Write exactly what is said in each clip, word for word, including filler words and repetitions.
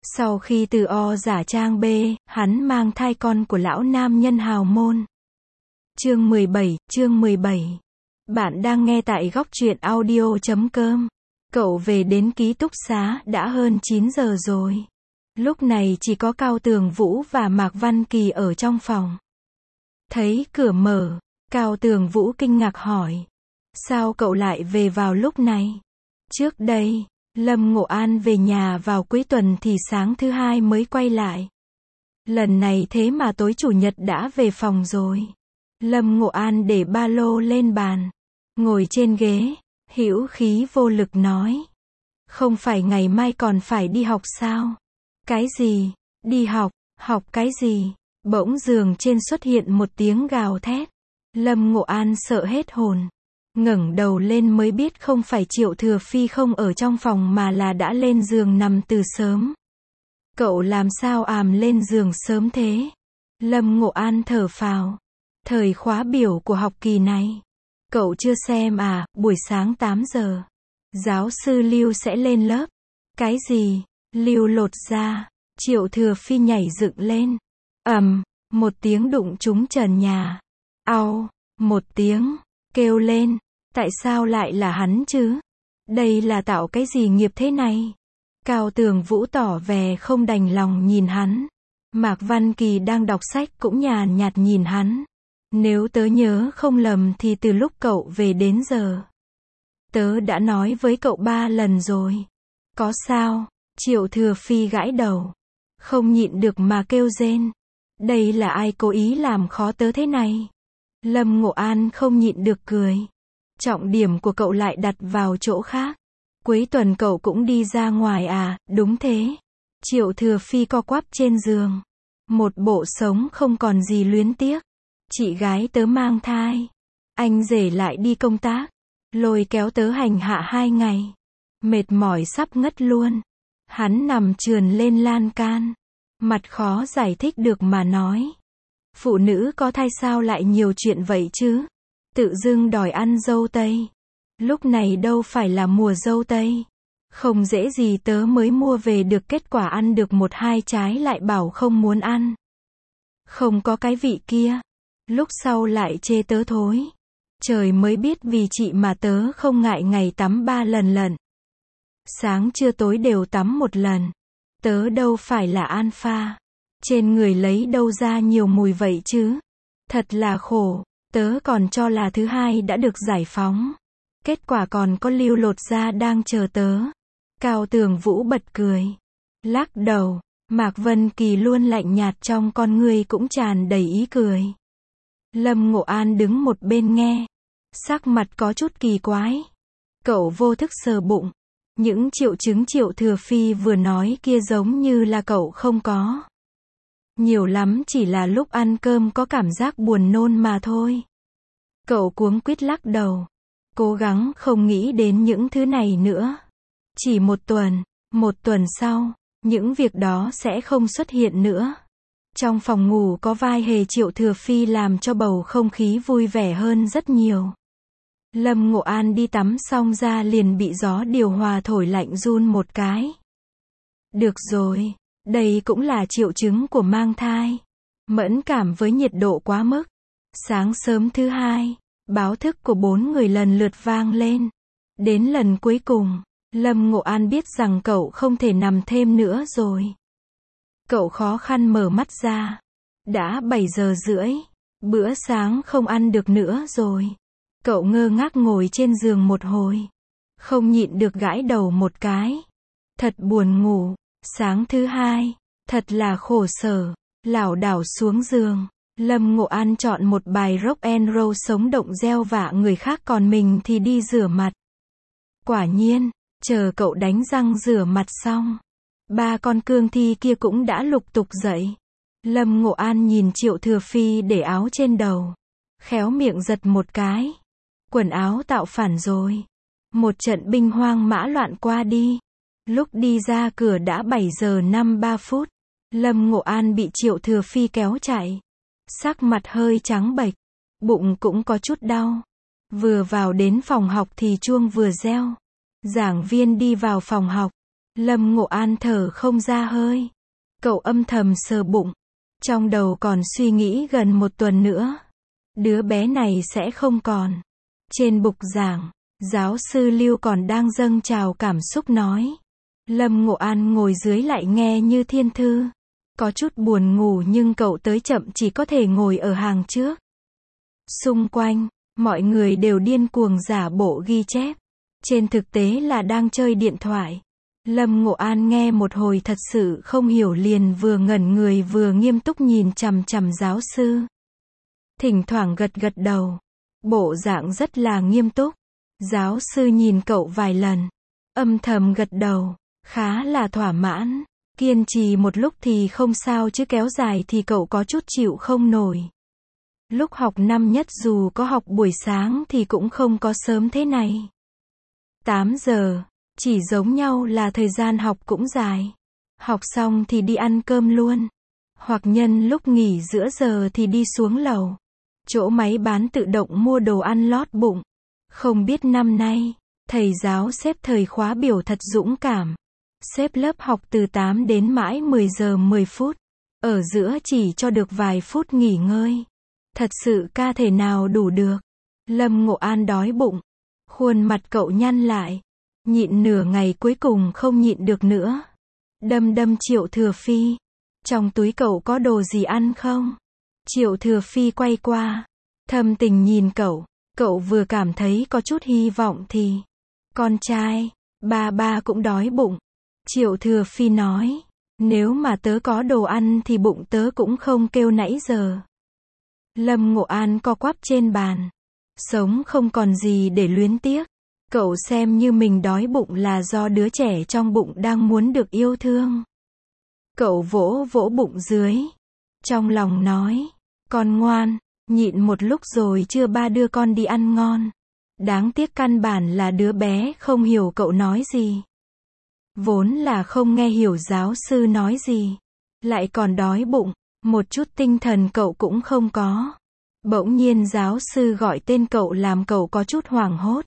Sau khi từ O giả trang B, hắn mang thai con của lão nam nhân hào môn. Chương mười bảy, chương mười bảy. Bạn đang nghe tại góc truyện audio chấm com. Cậu về đến ký túc xá đã hơn chín giờ rồi. Lúc này chỉ có Cao Tường Vũ và Mạc Văn Kỳ ở trong phòng. Thấy cửa mở, Cao Tường Vũ kinh ngạc hỏi. Sao cậu lại về vào lúc này? Trước đây, Lâm Ngộ An về nhà vào cuối tuần thì sáng thứ hai mới quay lại. Lần này thế mà tối chủ nhật đã về phòng rồi. Lâm Ngộ An để ba lô lên bàn, ngồi trên ghế, hữu khí vô lực nói. Không phải ngày mai còn phải đi học sao? Cái gì? Đi học? Học cái gì? Bỗng giường trên xuất hiện một tiếng gào thét. Lâm Ngộ An sợ hết hồn. Ngẩng đầu lên mới biết không phải Triệu Thừa Phi không ở trong phòng mà là đã lên giường nằm từ sớm. Cậu làm sao àm lên giường sớm thế? Lâm Ngộ An thở phào. Thời khóa biểu của học kỳ này. Cậu chưa xem à, buổi sáng tám giờ. Giáo sư Lưu sẽ lên lớp. Cái gì? Lưu lột ra. Triệu Thừa Phi nhảy dựng lên. Ầm, một tiếng đụng trúng trần nhà. Au, một tiếng, kêu lên. Tại sao lại là hắn chứ? Đây là tạo cái gì nghiệp thế này? Cao Tường Vũ tỏ vẻ không đành lòng nhìn hắn. Mạc Văn Kỳ đang đọc sách cũng nhàn nhạt nhìn hắn. Nếu tớ nhớ không lầm thì từ lúc cậu về đến giờ, tớ đã nói với cậu ba lần rồi. Có sao? Triệu Thừa Phi gãi đầu. Không nhịn được mà kêu rên. Đây là ai cố ý làm khó tớ thế này? Lâm Ngộ An không nhịn được cười. Trọng điểm của cậu lại đặt vào chỗ khác. Cuối tuần cậu cũng đi ra ngoài à? Đúng thế. Triệu Thừa Phi co quắp trên giường. Một bộ sống không còn gì luyến tiếc. Chị gái tớ mang thai. Anh rể lại đi công tác. Lôi kéo tớ hành hạ hai ngày. Mệt mỏi sắp ngất luôn. Hắn nằm trườn lên lan can. Mặt khó giải thích được mà nói. Phụ nữ có thai sao lại nhiều chuyện vậy chứ? Tự dưng đòi ăn dâu tây. Lúc này đâu phải là mùa dâu tây. Không dễ gì tớ mới mua về được, kết quả ăn được một hai trái lại bảo không muốn ăn. Không có cái vị kia. Lúc sau lại chê tớ thối. Trời mới biết vì chị mà tớ không ngại ngày tắm ba lần lận. Sáng trưa tối đều tắm một lần. Tớ đâu phải là alpha. Trên người lấy đâu ra nhiều mùi vậy chứ? Thật là khổ. Tớ còn cho là thứ hai đã được giải phóng. Kết quả còn có Lưu lột ra đang chờ tớ. Cao Tường Vũ bật cười. Lắc đầu. Mạc Vân Kỳ luôn lạnh nhạt, trong con ngươi cũng tràn đầy ý cười. Lâm Ngộ An đứng một bên nghe. Sắc mặt có chút kỳ quái. Cậu vô thức sờ bụng. Những triệu chứng Triệu Thừa Phi vừa nói kia giống như là cậu không có. Nhiều lắm chỉ là lúc ăn cơm có cảm giác buồn nôn mà thôi. Cậu cuống quýt lắc đầu. Cố gắng không nghĩ đến những thứ này nữa. Chỉ một tuần, một tuần sau, những việc đó sẽ không xuất hiện nữa. Trong phòng ngủ có vai hề Triệu Thừa Phi làm cho bầu không khí vui vẻ hơn rất nhiều. Lâm Ngộ An đi tắm xong ra liền bị gió điều hòa thổi lạnh run một cái. Được rồi, đây cũng là triệu chứng của mang thai. Mẫn cảm với nhiệt độ quá mức. Sáng sớm thứ hai, báo thức của bốn người lần lượt vang lên. Đến lần cuối cùng, Lâm Ngộ An biết rằng cậu không thể nằm thêm nữa rồi. Cậu khó khăn mở mắt ra. Đã bảy giờ rưỡi. Bữa sáng không ăn được nữa rồi. Cậu ngơ ngác ngồi trên giường một hồi. Không nhịn được gãi đầu một cái. Thật buồn ngủ. Sáng thứ hai. Thật là khổ sở. Lảo đảo xuống giường. Lâm Ngộ An chọn một bài rock and roll sống động gieo vạ người khác, còn mình thì đi rửa mặt. Quả nhiên, chờ cậu đánh răng rửa mặt xong, ba con cương thi kia cũng đã lục tục dậy. Lâm Ngộ An nhìn Triệu Thừa Phi để áo trên đầu. Khéo miệng giật một cái. Quần áo tạo phản rồi. Một trận binh hoang mã loạn qua đi. Lúc đi ra cửa đã bảy giờ năm mươi ba phút. Lâm Ngộ An bị Triệu Thừa Phi kéo chạy. Sắc mặt hơi trắng bệch. Bụng cũng có chút đau. Vừa vào đến phòng học thì chuông vừa reo. Giảng viên đi vào phòng học. Lâm Ngộ An thở không ra hơi. Cậu âm thầm sờ bụng. Trong đầu còn suy nghĩ gần một tuần nữa. Đứa bé này sẽ không còn. Trên bục giảng, giáo sư Lưu còn đang dâng trào cảm xúc nói. Lâm Ngộ An ngồi dưới lại nghe như thiên thư. Có chút buồn ngủ nhưng cậu tới chậm chỉ có thể ngồi ở hàng trước. Xung quanh, mọi người đều điên cuồng giả bộ ghi chép. Trên thực tế là đang chơi điện thoại. Lâm Ngộ An nghe một hồi thật sự không hiểu liền vừa ngẩn người vừa nghiêm túc nhìn chằm chằm giáo sư. Thỉnh thoảng gật gật đầu. Bộ dạng rất là nghiêm túc. Giáo sư nhìn cậu vài lần. Âm thầm gật đầu. Khá là thỏa mãn. Kiên trì một lúc thì không sao chứ kéo dài thì cậu có chút chịu không nổi. Lúc học năm nhất dù có học buổi sáng thì cũng không có sớm thế này. tám giờ. Chỉ giống nhau là thời gian học cũng dài. Học xong thì đi ăn cơm luôn. Hoặc nhân lúc nghỉ giữa giờ thì đi xuống lầu. Chỗ máy bán tự động mua đồ ăn lót bụng. Không biết năm nay, thầy giáo xếp thời khóa biểu thật dũng cảm. Xếp lớp học từ tám đến mãi mười giờ mười phút. Ở giữa chỉ cho được vài phút nghỉ ngơi. Thật sự ca thể nào đủ được. Lâm Ngộ An đói bụng. Khuôn mặt cậu nhăn lại. Nhịn nửa ngày cuối cùng không nhịn được nữa. Đâm đâm Triệu Thừa Phi. Trong túi cậu có đồ gì ăn không? Triệu Thừa Phi quay qua. Thâm tình nhìn cậu. Cậu vừa cảm thấy có chút hy vọng thì. Con trai, ba ba cũng đói bụng. Triệu Thừa Phi nói. Nếu mà tớ có đồ ăn thì bụng tớ cũng không kêu nãy giờ. Lâm Ngộ An co quắp trên bàn. Sống không còn gì để luyến tiếc. Cậu xem như mình đói bụng là do đứa trẻ trong bụng đang muốn được yêu thương. Cậu vỗ vỗ bụng dưới. Trong lòng nói. Con ngoan, nhịn một lúc rồi chưa ba đưa con đi ăn ngon. Đáng tiếc căn bản là đứa bé không hiểu cậu nói gì. Vốn là không nghe hiểu giáo sư nói gì. Lại còn đói bụng. Một chút tinh thần cậu cũng không có. Bỗng nhiên giáo sư gọi tên cậu làm cậu có chút hoảng hốt.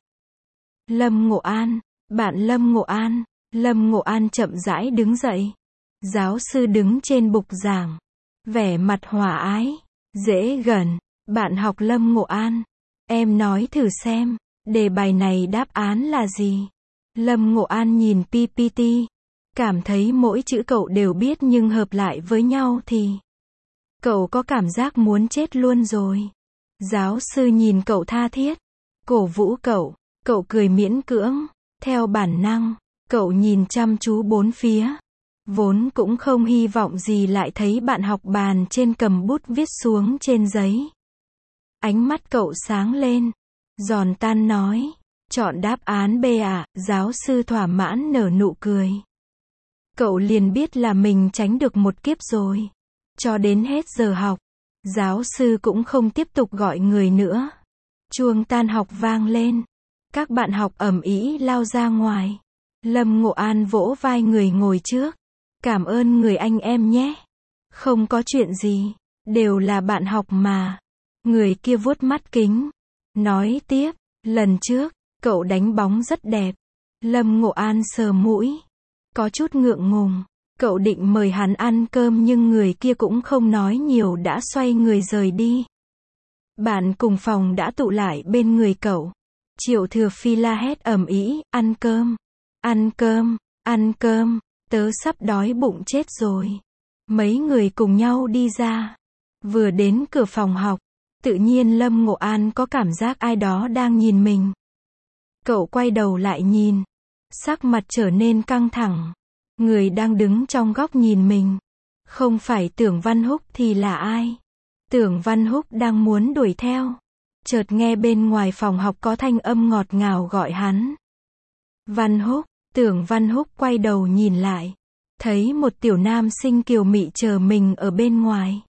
Lâm Ngộ An, bạn Lâm Ngộ An. Lâm Ngộ An chậm rãi đứng dậy. Giáo sư đứng trên bục giảng. Vẻ mặt hòa ái. Dễ gần. Bạn học Lâm Ngộ An. Em nói thử xem. Đề bài này đáp án là gì? Lâm Ngộ An nhìn pê pê tê. Cảm thấy mỗi chữ cậu đều biết nhưng hợp lại với nhau thì. Cậu có cảm giác muốn chết luôn rồi. Giáo sư nhìn cậu tha thiết. Cổ vũ cậu. Cậu cười miễn cưỡng. Theo bản năng, cậu nhìn chăm chú bốn phía. Vốn cũng không hy vọng gì lại thấy bạn học bàn trên cầm bút viết xuống trên giấy. Ánh mắt cậu sáng lên. Giòn tan nói. Chọn đáp án B à, giáo sư thỏa mãn nở nụ cười. Cậu liền biết là mình tránh được một kiếp rồi. Cho đến hết giờ học, giáo sư cũng không tiếp tục gọi người nữa. Chuông tan học vang lên. Các bạn học ầm ĩ lao ra ngoài. Lâm Ngộ An vỗ vai người ngồi trước. Cảm ơn người anh em nhé. Không có chuyện gì. Đều là bạn học mà. Người kia vuốt mắt kính. Nói tiếp. Lần trước, cậu đánh bóng rất đẹp. Lâm Ngộ An sờ mũi. Có chút ngượng ngùng. Cậu định mời hắn ăn cơm nhưng người kia cũng không nói nhiều đã xoay người rời đi. Bạn cùng phòng đã tụ lại bên người cậu. Triệu Thừa Phi la hét ầm ĩ, ăn cơm, ăn cơm, ăn cơm, tớ sắp đói bụng chết rồi. Mấy người cùng nhau đi ra. Vừa đến cửa phòng học, tự nhiên Lâm Ngộ An có cảm giác ai đó đang nhìn mình. Cậu quay đầu lại nhìn. Sắc mặt trở nên căng thẳng. Người đang đứng trong góc nhìn mình. Không phải Tưởng Văn Húc thì là ai? Tưởng Văn Húc đang muốn đuổi theo. Chợt nghe bên ngoài phòng học có thanh âm ngọt ngào gọi hắn. Văn Húc, Tưởng Văn Húc quay đầu nhìn lại. Thấy một tiểu nam sinh kiều mị chờ mình ở bên ngoài.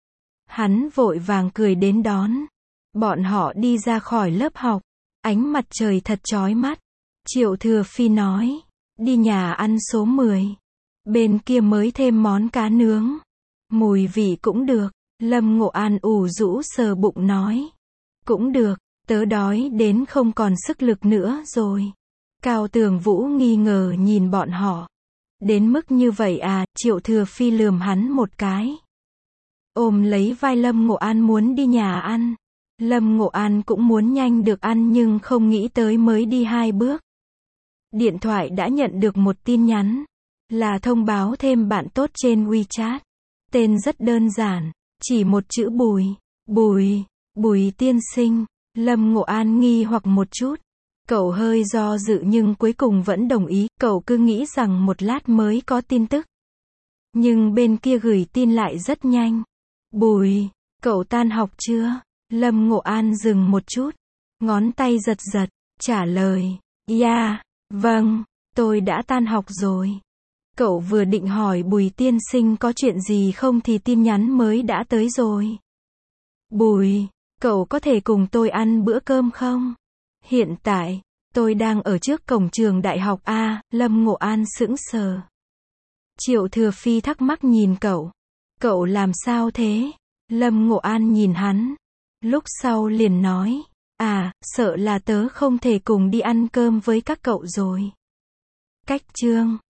Hắn vội vàng cười đến đón. Bọn họ đi ra khỏi lớp học. Ánh mặt trời thật chói mắt. Triệu Thừa Phi nói. Đi nhà ăn số mười. Bên kia mới thêm món cá nướng. Mùi vị cũng được. Lâm Ngộ An ủ rũ sờ bụng nói. Cũng được, tớ đói đến không còn sức lực nữa rồi. Cao Tường Vũ nghi ngờ nhìn bọn họ. Đến mức như vậy à, Triệu Thừa Phi lườm hắn một cái. Ôm lấy vai Lâm Ngộ An muốn đi nhà ăn. Lâm Ngộ An cũng muốn nhanh được ăn nhưng không nghĩ tới mới đi hai bước. Điện thoại đã nhận được một tin nhắn. Là thông báo thêm bạn tốt trên WeChat. Tên rất đơn giản. Chỉ một chữ Bùi. Bùi. Bùi tiên sinh. Lâm Ngộ An nghi hoặc một chút. Cậu hơi do dự nhưng cuối cùng vẫn đồng ý. Cậu cứ nghĩ rằng một lát mới có tin tức. Nhưng bên kia gửi tin lại rất nhanh. Bùi. Cậu tan học chưa? Lâm Ngộ An dừng một chút. Ngón tay giật giật. Trả lời. Yeah. Vâng. Tôi đã tan học rồi. Cậu vừa định hỏi Bùi tiên sinh có chuyện gì không thì tin nhắn mới đã tới rồi. Bùi. Cậu có thể cùng tôi ăn bữa cơm không? Hiện tại, tôi đang ở trước cổng trường đại học A. Lâm Ngộ An sững sờ. Triệu Thừa Phi thắc mắc nhìn cậu. Cậu làm sao thế? Lâm Ngộ An nhìn hắn. Lúc sau liền nói. À, sợ là tớ không thể cùng đi ăn cơm với các cậu rồi. Cách chương